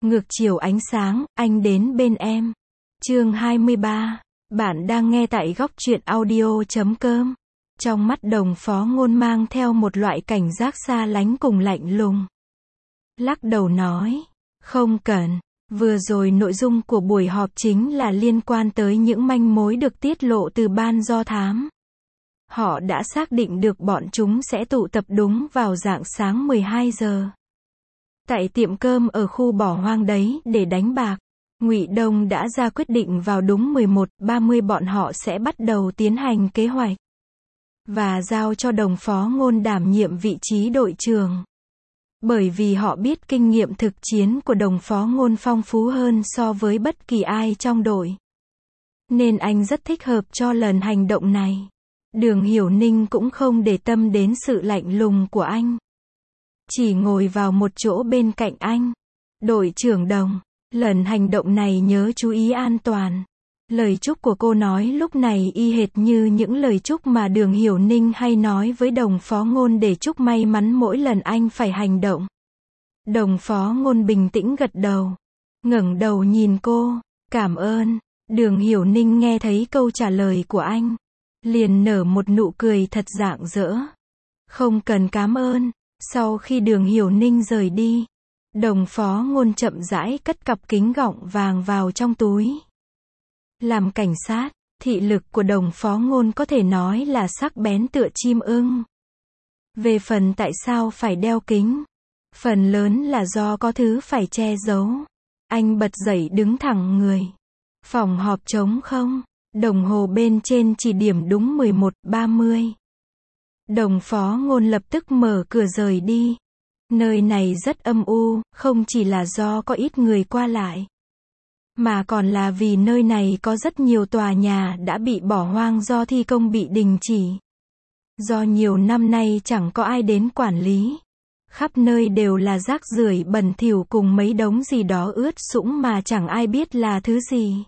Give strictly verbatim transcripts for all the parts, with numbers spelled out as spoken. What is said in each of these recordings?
Ngược chiều ánh sáng, anh đến bên em. Chương hai mươi ba. Bạn đang nghe tại góc truyện audio chấm com. Trong mắt Đồng Phó Ngôn mang theo một loại cảnh giác xa lánh cùng lạnh lùng. Lắc đầu nói, không cần. Vừa rồi nội dung của buổi họp chính là liên quan tới những manh mối được tiết lộ từ ban do thám. Họ đã xác định được bọn chúng sẽ tụ tập đúng vào rạng sáng mười hai giờ. Tại tiệm cơm ở khu bỏ hoang đấy để đánh bạc. Ngụy Đông đã ra quyết định vào đúng mười một giờ ba mươi bọn họ sẽ bắt đầu tiến hành kế hoạch. Và giao cho Đồng Phó Ngôn đảm nhiệm vị trí đội trưởng. Bởi vì họ biết kinh nghiệm thực chiến của Đồng Phó Ngôn phong phú hơn so với bất kỳ ai trong đội. Nên anh rất thích hợp cho lần hành động này. Đường Hiểu Ninh cũng không để tâm đến sự lạnh lùng của anh. Chỉ ngồi vào một chỗ bên cạnh anh. Đội trưởng Đồng, lần hành động này nhớ chú ý an toàn. Lời chúc của cô nói lúc này y hệt như những lời chúc mà Đường Hiểu Ninh hay nói với Đồng Phó Ngôn để chúc may mắn mỗi lần anh phải hành động. Đồng Phó Ngôn bình tĩnh gật đầu. Ngẩng đầu nhìn cô. Cảm ơn. Đường Hiểu Ninh nghe thấy câu trả lời của anh. Liền nở một nụ cười thật rạng rỡ. Không cần cảm ơn. Sau khi Đường Hiểu Ninh rời đi, Đồng Phó Ngôn chậm rãi cất cặp kính gọng vàng vào trong túi. Làm cảnh sát, thị lực của Đồng Phó Ngôn có thể nói là sắc bén tựa chim ưng. Về phần tại sao phải đeo kính, phần lớn là do có thứ phải che giấu. Anh bật dậy đứng thẳng người. Phòng họp trống không, đồng hồ bên trên chỉ điểm đúng mười một giờ ba mươi. Đồng Phó Ngôn lập tức mở cửa rời đi. Nơi này rất âm u, không chỉ là do có ít người qua lại, mà còn là vì nơi này có rất nhiều tòa nhà đã bị bỏ hoang do thi công bị đình chỉ. Do nhiều năm nay chẳng có ai đến quản lý. Khắp nơi đều là rác rưởi bẩn thỉu cùng mấy đống gì đó ướt sũng mà chẳng ai biết là thứ gì.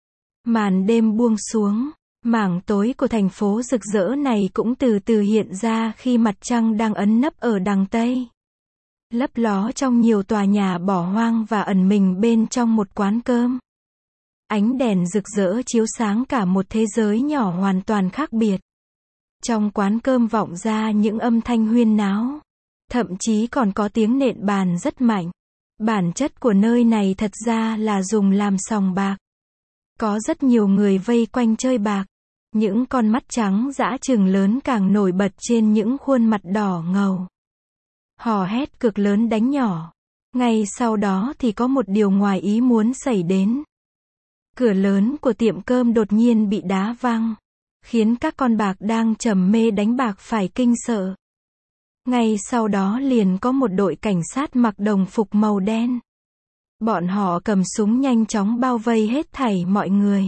Màn đêm buông xuống. Mảng tối của thành phố rực rỡ này cũng từ từ hiện ra khi mặt trăng đang ẩn nấp ở đằng Tây. Lấp ló trong nhiều tòa nhà bỏ hoang và ẩn mình bên trong một quán cơm. Ánh đèn rực rỡ chiếu sáng cả một thế giới nhỏ hoàn toàn khác biệt. Trong quán cơm vọng ra những âm thanh huyên náo. Thậm chí còn có tiếng nện bàn rất mạnh. Bản chất của nơi này thật ra là dùng làm sòng bạc. Có rất nhiều người vây quanh chơi bạc. Những con mắt trắng dã trừng lớn càng nổi bật trên những khuôn mặt đỏ ngầu. Hò hét cực lớn đánh nhỏ. Ngay sau đó thì có một điều ngoài ý muốn xảy đến. Cửa lớn của tiệm cơm đột nhiên bị đá văng, khiến các con bạc đang trầm mê đánh bạc phải kinh sợ. Ngay sau đó liền có một đội cảnh sát mặc đồng phục màu đen. Bọn họ cầm súng nhanh chóng bao vây hết thảy mọi người.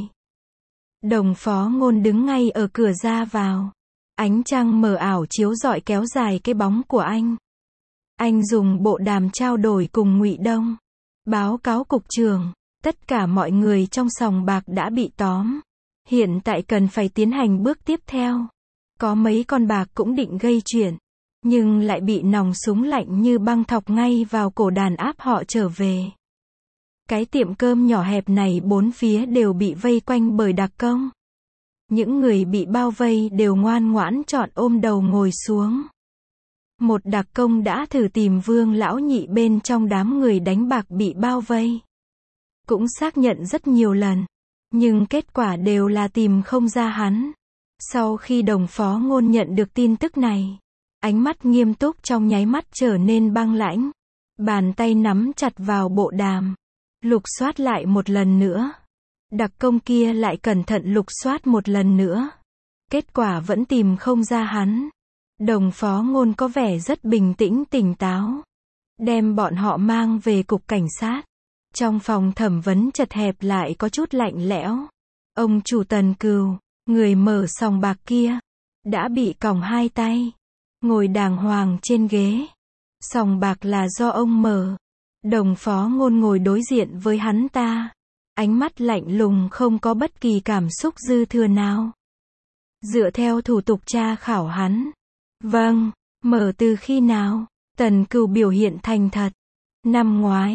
Đồng Phó Ngôn đứng ngay ở cửa ra vào. Ánh trăng mờ ảo chiếu rọi kéo dài cái bóng của anh. Anh dùng bộ đàm trao đổi cùng Ngụy Đông. Báo cáo cục trưởng, tất cả mọi người trong sòng bạc đã bị tóm. Hiện tại cần phải tiến hành bước tiếp theo. Có mấy con bạc cũng định gây chuyện, nhưng lại bị nòng súng lạnh như băng thọc ngay vào cổ đàn áp họ trở về. Cái tiệm cơm nhỏ hẹp này bốn phía đều bị vây quanh bởi đặc công. Những người bị bao vây đều ngoan ngoãn chọn ôm đầu ngồi xuống. Một đặc công đã thử tìm Vương Lão Nhị bên trong đám người đánh bạc bị bao vây. Cũng xác nhận rất nhiều lần. Nhưng kết quả đều là tìm không ra hắn. Sau khi Đồng Phó Ngôn nhận được tin tức này, ánh mắt nghiêm túc trong nháy mắt trở nên băng lãnh. Bàn tay nắm chặt vào bộ đàm. Lục soát lại một lần nữa. Đặc công kia lại cẩn thận lục soát một lần nữa. Kết quả vẫn tìm không ra hắn. Đồng Phó Ngôn có vẻ rất bình tĩnh tỉnh táo. Đem bọn họ mang về cục cảnh sát. Trong phòng thẩm vấn chật hẹp lại có chút lạnh lẽo. Ông chủ Tần Cừu, người mở sòng bạc kia, đã bị còng hai tay. Ngồi đàng hoàng trên ghế. Sòng bạc là do ông mở. Đồng Phó Ngôn ngồi đối diện với hắn ta. Ánh mắt lạnh lùng không có bất kỳ cảm xúc dư thừa nào. Dựa theo thủ tục tra khảo hắn. Vâng, mở từ khi nào? Tần Cừu biểu hiện thành thật. Năm ngoái.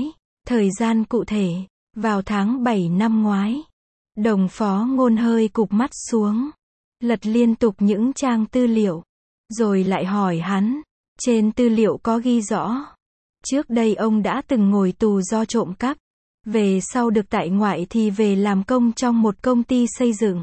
Thời gian cụ thể, vào tháng bảy năm ngoái. Đồng Phó Ngôn hơi cụp mắt xuống, lật liên tục những trang tư liệu, rồi lại hỏi hắn, trên tư liệu có ghi rõ, trước đây ông đã từng ngồi tù do trộm cắp, về sau được tại ngoại thì về làm công trong một công ty xây dựng.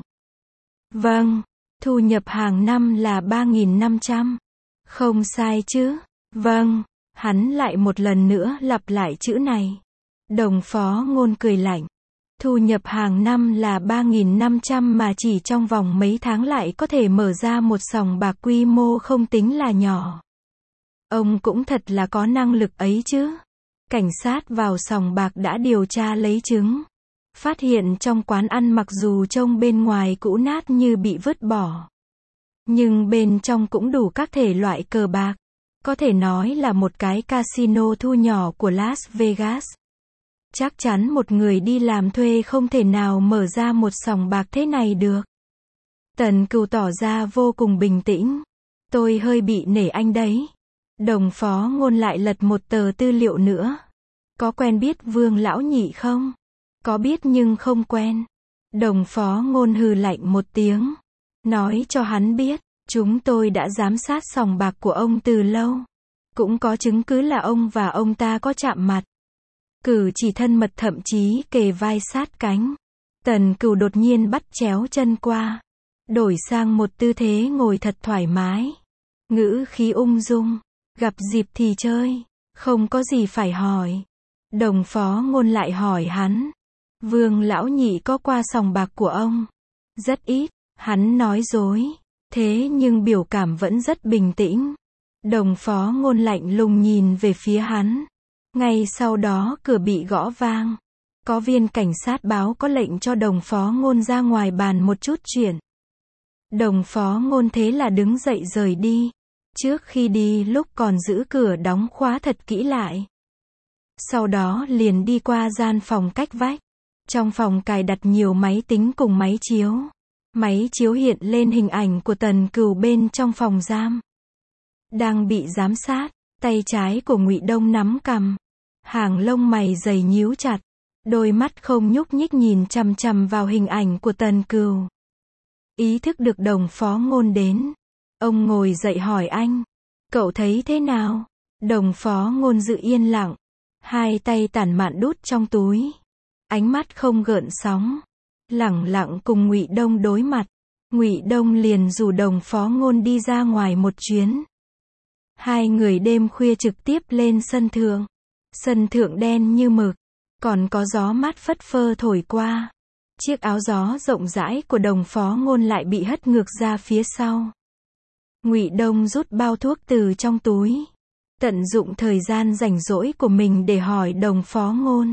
Vâng, thu nhập hàng năm là ba nghìn năm trăm. Không sai chứ? Vâng, hắn lại một lần nữa lặp lại chữ này. Đồng Phó Ngôn cười lạnh. Thu nhập hàng năm là ba nghìn năm trăm mà chỉ trong vòng mấy tháng lại có thể mở ra một sòng bạc quy mô không tính là nhỏ. Ông cũng thật là có năng lực ấy chứ. Cảnh sát vào sòng bạc đã điều tra lấy chứng. Phát hiện trong quán ăn mặc dù trông bên ngoài cũ nát như bị vứt bỏ, nhưng bên trong cũng đủ các thể loại cờ bạc. Có thể nói là một cái casino thu nhỏ của Las Vegas. Chắc chắn một người đi làm thuê không thể nào mở ra một sòng bạc thế này được. Tần Cửu tỏ ra vô cùng bình tĩnh. Tôi hơi bị nể anh đấy. Đồng Phó Ngôn lại lật một tờ tư liệu nữa. Có quen biết Vương lão nhị không? Có biết nhưng không quen. Đồng Phó Ngôn hừ lạnh một tiếng. Nói cho hắn biết, chúng tôi đã giám sát sòng bạc của ông từ lâu. Cũng có chứng cứ là ông và ông ta có chạm mặt. Cử chỉ thân mật thậm chí kề vai sát cánh. Tần Cửu đột nhiên bắt chéo chân qua. Đổi sang một tư thế ngồi thật thoải mái. Ngữ khí ung dung. Gặp dịp thì chơi. Không có gì phải hỏi. Đồng Phó Ngôn lại hỏi hắn. Vương lão nhị có qua sòng bạc của ông? Rất ít. Hắn nói dối. Thế nhưng biểu cảm vẫn rất bình tĩnh. Đồng Phó Ngôn lạnh lùng nhìn về phía hắn. Ngay sau đó cửa bị gõ vang. Có viên cảnh sát báo có lệnh cho Đồng Phó Ngôn ra ngoài bàn một chút chuyện. Đồng Phó Ngôn thế là đứng dậy rời đi. Trước khi đi lúc còn giữ cửa đóng khóa thật kỹ lại. Sau đó liền đi qua gian phòng cách vách. Trong phòng cài đặt nhiều máy tính cùng máy chiếu. Máy chiếu hiện lên hình ảnh của Tần Cửu bên trong phòng giam. Đang bị giám sát, tay trái của Ngụy Đông nắm cằm. Hàng lông mày dày nhíu chặt. Đôi mắt không nhúc nhích nhìn chằm chằm vào hình ảnh của Tần Cửu. Ý thức được Đồng Phó Ngôn đến. Ông ngồi dậy hỏi anh. Cậu thấy thế nào? Đồng Phó Ngôn giữ yên lặng. Hai tay tản mạn đút trong túi. Ánh mắt không gợn sóng. Lẳng lặng cùng Ngụy Đông đối mặt. Ngụy Đông liền rủ Đồng Phó Ngôn đi ra ngoài một chuyến. Hai người đêm khuya trực tiếp lên sân thượng. Sân thượng đen như mực. Còn có gió mát phất phơ thổi qua. Chiếc áo gió rộng rãi của Đồng Phó Ngôn lại bị hất ngược ra phía sau. Ngụy Đông rút bao thuốc từ trong túi. Tận dụng thời gian rảnh rỗi của mình để hỏi Đồng Phó Ngôn.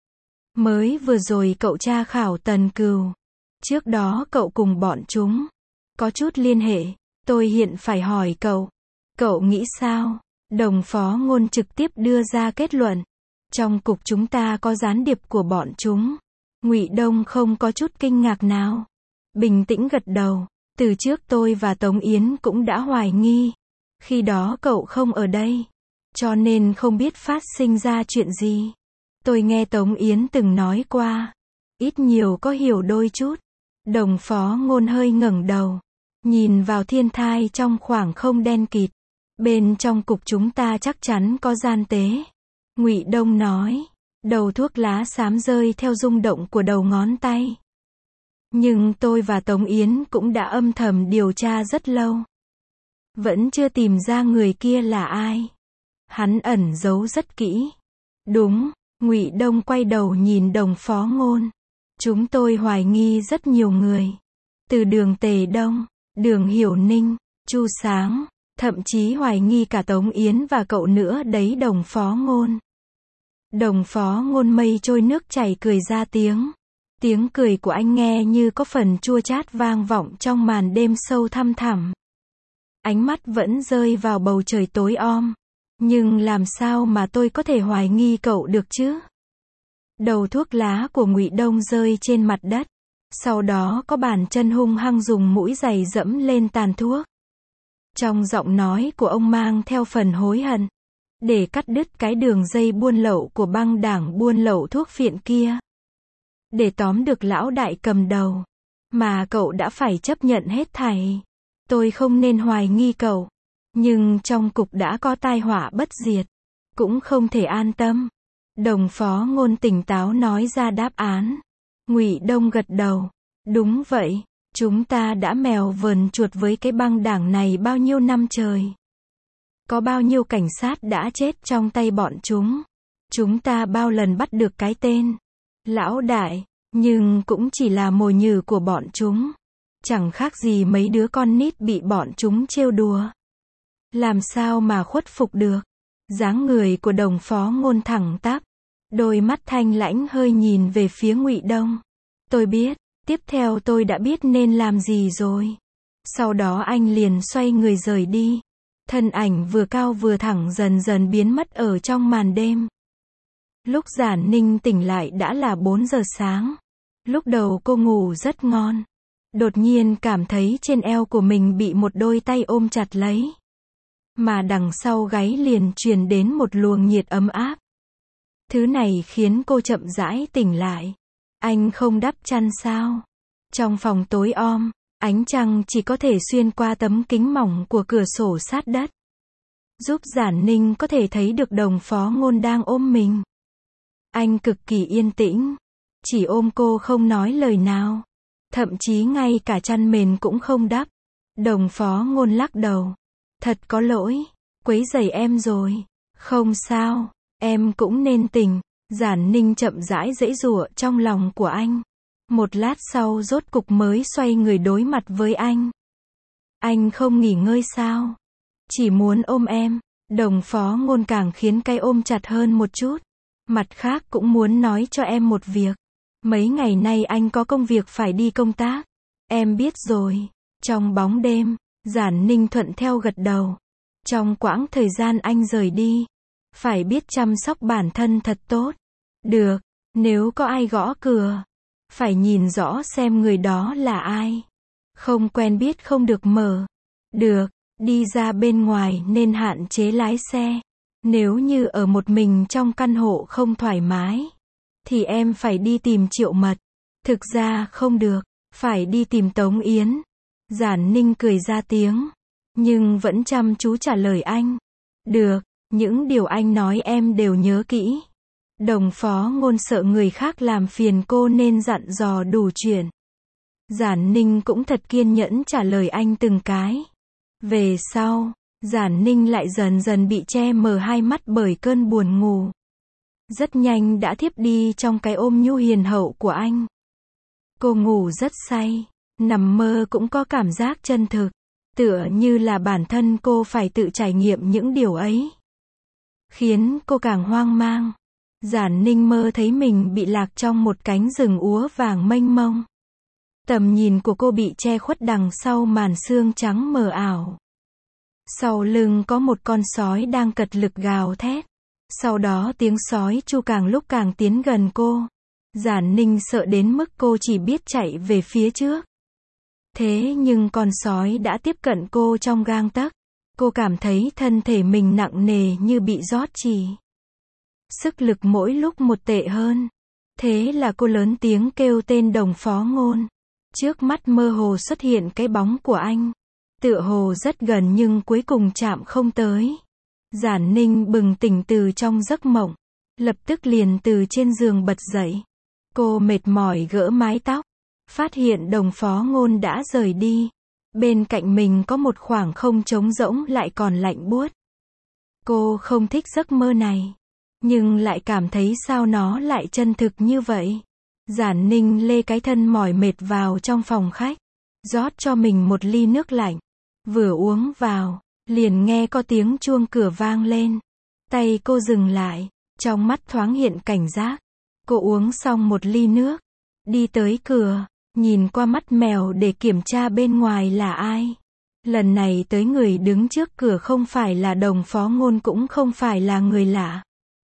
Mới vừa rồi cậu tra khảo Tần Cửu. Trước đó cậu cùng bọn chúng có chút liên hệ. Tôi hiện phải hỏi cậu. Cậu nghĩ sao? Đồng Phó Ngôn trực tiếp đưa ra kết luận. Trong cục chúng ta có gián điệp của bọn chúng. Ngụy Đông không có chút kinh ngạc nào. Bình tĩnh gật đầu. Từ trước tôi và Tống Yến cũng đã hoài nghi. Khi đó cậu không ở đây. Cho nên không biết phát sinh ra chuyện gì. Tôi nghe Tống Yến từng nói qua. Ít nhiều có hiểu đôi chút. Đồng Phó Ngôn hơi ngẩng đầu. Nhìn vào thiên thai trong khoảng không đen kịt. Bên trong cục chúng ta chắc chắn có gian tế. Ngụy Đông nói. Đầu thuốc lá xám rơi theo rung động của đầu ngón tay. Nhưng tôi và Tống Yến cũng đã âm thầm điều tra rất lâu. Vẫn chưa tìm ra người kia là ai. Hắn ẩn giấu rất kỹ. Đúng, Ngụy Đông quay đầu nhìn Đồng Phó Ngôn. Chúng tôi hoài nghi rất nhiều người. Từ Đường Tề Đông, Đường Hiểu Ninh, Chu Sáng, thậm chí hoài nghi cả Tống Yến và cậu nữa đấy Đồng Phó Ngôn. Đồng Phó Ngôn mây trôi nước chảy cười ra tiếng. Tiếng cười của anh nghe như có phần chua chát vang vọng trong màn đêm sâu thăm thẳm. Ánh mắt vẫn rơi vào bầu trời tối om. Nhưng làm sao mà tôi có thể hoài nghi cậu được chứ? Đầu thuốc lá của Ngụy Đông rơi trên mặt đất. Sau đó có bàn chân hung hăng dùng mũi giày dẫm lên tàn thuốc. Trong giọng nói của ông mang theo phần hối hận. để cắt đứt cái đường dây buôn lậu của băng đảng buôn lậu thuốc phiện kia. Để tóm được lão đại cầm đầu. Mà cậu đã phải chấp nhận hết thảy. Tôi không nên hoài nghi cậu. Nhưng trong cục đã có tai họa bất diệt. Cũng không thể an tâm. Đồng phó Ngôn tỉnh táo nói ra đáp án. Ngụy Đông gật đầu. Đúng vậy. Chúng ta đã mèo vờn chuột với cái băng đảng này bao nhiêu năm trời. Có bao nhiêu cảnh sát đã chết trong tay bọn chúng. Chúng ta bao lần bắt được cái tên lão đại, nhưng cũng chỉ là mồi nhử của bọn chúng. Chẳng khác gì mấy đứa con nít bị bọn chúng trêu đùa. Làm sao mà khuất phục được. Dáng người của đồng phó Ngôn thẳng tắp. Đôi mắt thanh lãnh hơi nhìn về phía Ngụy Đông. Tôi biết, tiếp theo tôi đã biết nên làm gì rồi. Sau đó anh liền xoay người rời đi. Thân ảnh vừa cao vừa thẳng dần dần biến mất ở trong màn đêm. Lúc Giản Ninh tỉnh lại đã là bốn giờ sáng. Lúc đầu cô ngủ rất ngon. Đột nhiên cảm thấy trên eo của mình bị một đôi tay ôm chặt lấy. Mà đằng sau gáy liền truyền đến một luồng nhiệt ấm áp. Thứ này khiến cô chậm rãi tỉnh lại. Anh không đắp chăn sao? Trong phòng tối om, ánh trăng chỉ có thể xuyên qua tấm kính mỏng của cửa sổ sát đất. Giúp Giản Ninh có thể thấy được đồng phó Ngôn đang ôm mình. Anh cực kỳ yên tĩnh. Chỉ ôm cô không nói lời nào. Thậm chí ngay cả chăn mền cũng không đắp. Đồng phó Ngôn lắc đầu. Thật có lỗi. Quấy rầy em rồi. Không sao. Em cũng nên tỉnh. Giản Ninh chậm rãi giãy giụa trong lòng của anh. Một lát sau rốt cục mới xoay người đối mặt với anh. Anh không nghỉ ngơi sao? Chỉ muốn ôm em. Đồng phó Ngôn càng khiến cái ôm chặt hơn một chút. Mặt khác cũng muốn nói cho em một việc. Mấy ngày nay anh có công việc phải đi công tác. Em biết rồi. Trong bóng đêm, Giản Ninh thuận theo gật đầu. Trong quãng thời gian anh rời đi, phải biết chăm sóc bản thân thật tốt. Được, nếu có ai gõ cửa, phải nhìn rõ xem người đó là ai. Không quen biết không được mở. Được, đi ra bên ngoài nên hạn chế lái xe. Nếu như ở một mình trong căn hộ không thoải mái, thì em phải đi tìm Triệu Mật. Thực ra không được, phải đi tìm Tống Yến. Giản Ninh cười ra tiếng, nhưng vẫn chăm chú trả lời anh. Được, những điều anh nói em đều nhớ kỹ. Đồng phó Ngôn sợ người khác làm phiền cô nên dặn dò đủ chuyện. Giản Ninh cũng thật kiên nhẫn trả lời anh từng cái. Về sau, Giản Ninh lại dần dần bị che mờ hai mắt bởi cơn buồn ngủ. Rất nhanh đã thiếp đi trong cái ôm nhu hiền hậu của anh. Cô ngủ rất say, nằm mơ cũng có cảm giác chân thực, tựa như là bản thân cô phải tự trải nghiệm những điều ấy. Khiến cô càng hoang mang. Giản Ninh mơ thấy mình bị lạc trong một cánh rừng úa vàng mênh mông. Tầm nhìn của cô bị che khuất đằng sau màn sương trắng mờ ảo. Sau lưng có một con sói đang cật lực gào thét. Sau đó tiếng sói tru càng lúc càng tiến gần cô. Giản Ninh sợ đến mức cô chỉ biết chạy về phía trước. Thế nhưng con sói đã tiếp cận cô trong gang tấc. Cô cảm thấy thân thể mình nặng nề như bị rót chì. Sức lực mỗi lúc một tệ hơn. Thế là cô lớn tiếng kêu tên đồng phó Ngôn. Trước mắt mơ hồ xuất hiện cái bóng của anh. Tựa hồ rất gần nhưng cuối cùng chạm không tới. Giản Ninh bừng tỉnh từ trong giấc mộng. Lập tức liền từ trên giường bật dậy. Cô mệt mỏi gỡ mái tóc. Phát hiện đồng phó Ngôn đã rời đi. Bên cạnh mình có một khoảng không trống rỗng lại còn lạnh buốt. Cô không thích giấc mơ này. Nhưng lại cảm thấy sao nó lại chân thực như vậy. Giản Ninh lê cái thân mỏi mệt vào trong phòng khách. Rót cho mình một ly nước lạnh. Vừa uống vào, liền nghe có tiếng chuông cửa vang lên. Tay cô dừng lại, trong mắt thoáng hiện cảnh giác. Cô uống xong một ly nước, đi tới cửa, nhìn qua mắt mèo để kiểm tra bên ngoài là ai. Lần này tới người đứng trước cửa không phải là đồng phó Ngôn cũng không phải là người lạ,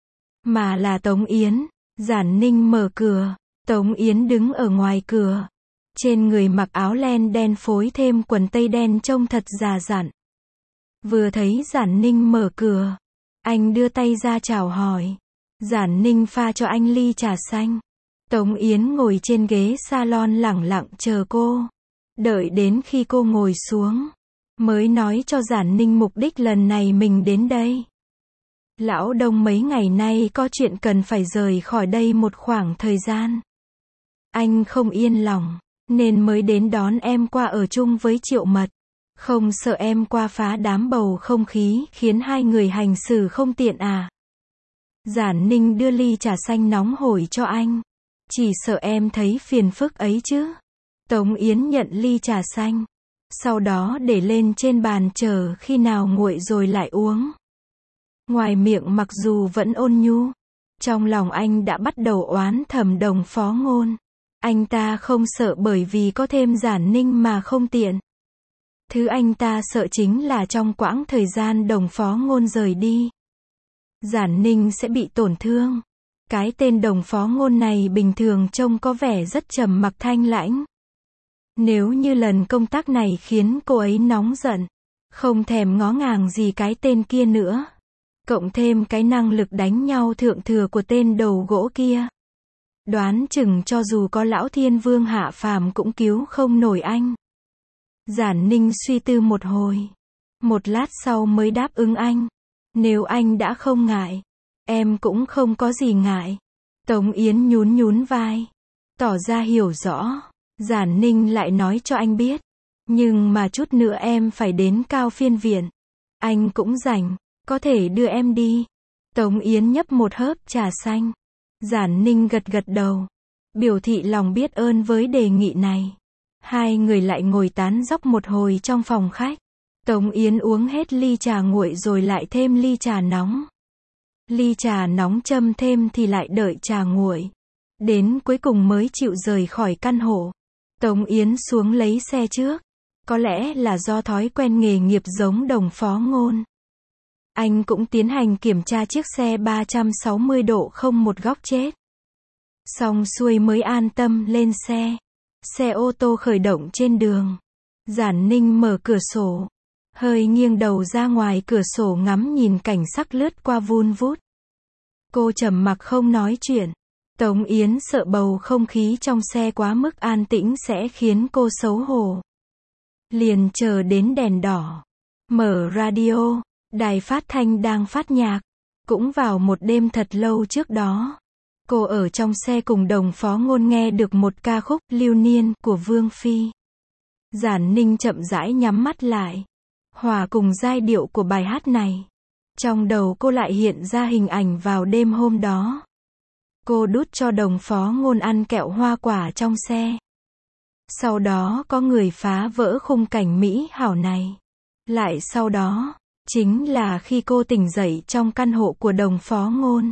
mà là Tống Yến. Giản Ninh mở cửa, Tống Yến đứng ở ngoài cửa. Trên người mặc áo len đen phối thêm quần tây đen trông thật già dặn. Vừa thấy Giản Ninh mở cửa, Anh đưa tay ra chào hỏi. Giản Ninh pha cho anh ly trà xanh. Tống Yến ngồi trên ghế salon lẳng lặng chờ cô. Đợi đến khi cô ngồi xuống, mới nói cho Giản Ninh mục đích lần này mình đến đây. Lão Đông mấy ngày nay có chuyện cần phải rời khỏi đây một khoảng thời gian. Anh không yên lòng, nên mới đến đón em qua ở chung với Triệu Mật. Không sợ em qua phá đám bầu không khí, khiến hai người hành xử không tiện à? Giản Ninh đưa ly trà xanh nóng hổi cho anh. Chỉ sợ em thấy phiền phức ấy chứ. Tống Yến nhận ly trà xanh, sau đó để lên trên bàn chờ khi nào nguội rồi lại uống. Ngoài miệng mặc dù vẫn ôn nhu, trong lòng anh đã bắt đầu oán thầm Đồng Phó Ngôn. Anh ta không sợ bởi vì có thêm Giản Ninh mà không tiện. Thứ anh ta sợ chính là trong quãng thời gian Đồng Phó Ngôn rời đi, Giản Ninh sẽ bị tổn thương. Cái tên Đồng Phó Ngôn này bình thường trông có vẻ rất trầm mặc thanh lãnh. Nếu như lần công tác này khiến cô ấy nóng giận, không thèm ngó ngàng gì cái tên kia nữa, cộng thêm cái năng lực đánh nhau thượng thừa của tên đầu gỗ kia, đoán chừng cho dù có lão thiên vương hạ phàm cũng cứu không nổi anh. Giản Ninh suy tư một hồi, một lát sau mới đáp ứng anh. Nếu anh đã không ngại, em cũng không có gì ngại. Tống Yến nhún nhún vai, tỏ ra hiểu rõ. Giản Ninh lại nói cho anh biết, nhưng mà chút nữa em phải đến Cao Phiên Viện. Anh cũng rảnh, có thể đưa em đi. Tống Yến nhấp một hớp trà xanh. Giản Ninh gật gật đầu, biểu thị lòng biết ơn với đề nghị này. Hai người lại ngồi tán dóc một hồi trong phòng khách. Tống Yến uống hết ly trà nguội rồi lại thêm ly trà nóng. Ly trà nóng châm thêm thì lại đợi trà nguội. Đến cuối cùng mới chịu rời khỏi căn hộ. Tống Yến xuống lấy xe trước. Có lẽ là do thói quen nghề nghiệp giống Đồng Phó Ngôn, anh cũng tiến hành kiểm tra chiếc xe ba trăm sáu mươi độ không một góc chết. Xong xuôi mới an tâm lên xe. Xe ô tô khởi động trên đường. Giản Ninh mở cửa sổ, hơi nghiêng đầu ra ngoài cửa sổ ngắm nhìn cảnh sắc lướt qua vun vút. Cô trầm mặc không nói chuyện. Tống Yến sợ bầu không khí trong xe quá mức an tĩnh sẽ khiến cô xấu hổ. Liền chờ đến đèn đỏ, mở radio, đài phát thanh đang phát nhạc. Cũng vào một đêm thật lâu trước đó, cô ở trong xe cùng Đồng Phó Ngôn nghe được một ca khúc Lưu Niên của Vương Phi. Giản Ninh chậm rãi nhắm mắt lại, hòa cùng giai điệu của bài hát này. Trong đầu cô lại hiện ra hình ảnh vào đêm hôm đó. Cô đút cho Đồng Phó Ngôn ăn kẹo hoa quả trong xe. Sau đó có người phá vỡ khung cảnh mỹ hảo này. Lại sau đó, chính là khi cô tỉnh dậy trong căn hộ của Đồng Phó Ngôn.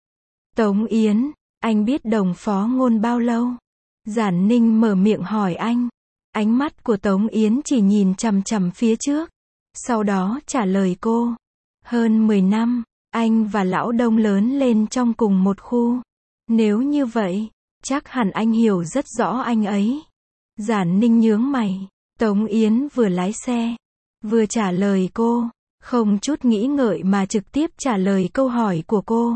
Tống Yến, anh biết Đồng Phó Ngôn bao lâu? Giản Ninh mở miệng hỏi anh. Ánh mắt của Tống Yến chỉ nhìn chằm chằm phía trước. Sau đó trả lời cô. Hơn mười năm, anh và lão Đông lớn lên trong cùng một khu. Nếu như vậy, chắc hẳn anh hiểu rất rõ anh ấy. Giản Ninh nhướng mày. Tống Yến vừa lái xe, vừa trả lời cô, không chút nghĩ ngợi mà trực tiếp trả lời câu hỏi của cô.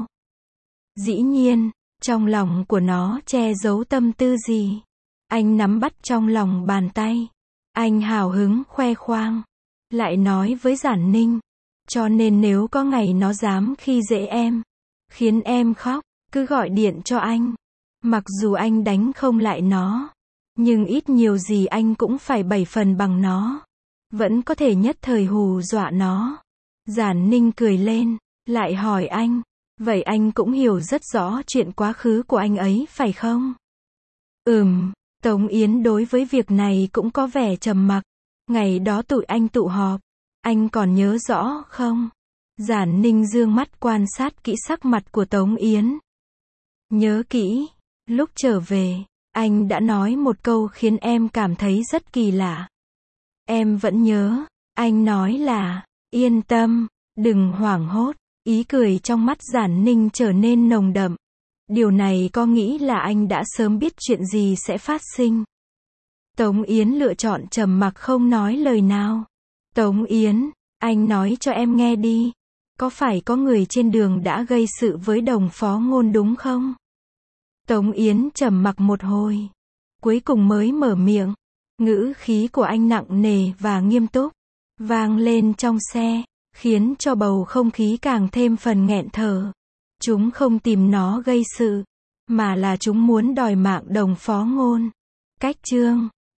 Dĩ nhiên, trong lòng của nó che giấu tâm tư gì. Anh nắm bắt trong lòng bàn tay. Anh hào hứng khoe khoang. Lại nói với Giản Ninh. Cho nên nếu có ngày nó dám khi dễ em, khiến em khóc, cứ gọi điện cho anh. Mặc dù anh đánh không lại nó, nhưng ít nhiều gì anh cũng phải bảy phần bằng nó. Vẫn có thể nhất thời hù dọa nó. Giản Ninh cười lên, lại hỏi anh. Vậy anh cũng hiểu rất rõ chuyện quá khứ của anh ấy phải không? Ừm, Tống Yến đối với việc này cũng có vẻ trầm mặc. Ngày đó tụi anh tụ họp, anh còn nhớ rõ không? Giản Ninh dương mắt quan sát kỹ sắc mặt của Tống Yến. Nhớ kỹ, lúc trở về, anh đã nói một câu khiến em cảm thấy rất kỳ lạ. Em vẫn nhớ, anh nói là, yên tâm, đừng hoảng hốt. Ý cười trong mắt Giản Ninh trở nên nồng đậm. Điều này có nghĩ là anh đã sớm biết chuyện gì sẽ phát sinh. Tống Yến lựa chọn trầm mặc không nói lời nào. Tống Yến, anh nói cho em nghe đi. Có phải có người trên đường đã gây sự với đồng phó ngôn đúng không? Tống Yến trầm mặc một hồi. Cuối cùng mới mở miệng. Ngữ khí của anh nặng nề và nghiêm túc. Vang lên trong xe. Khiến cho bầu không khí càng thêm phần nghẹn thở. Chúng không tìm nó gây sự. Mà là chúng muốn đòi mạng đồng phó ngôn. Cách chương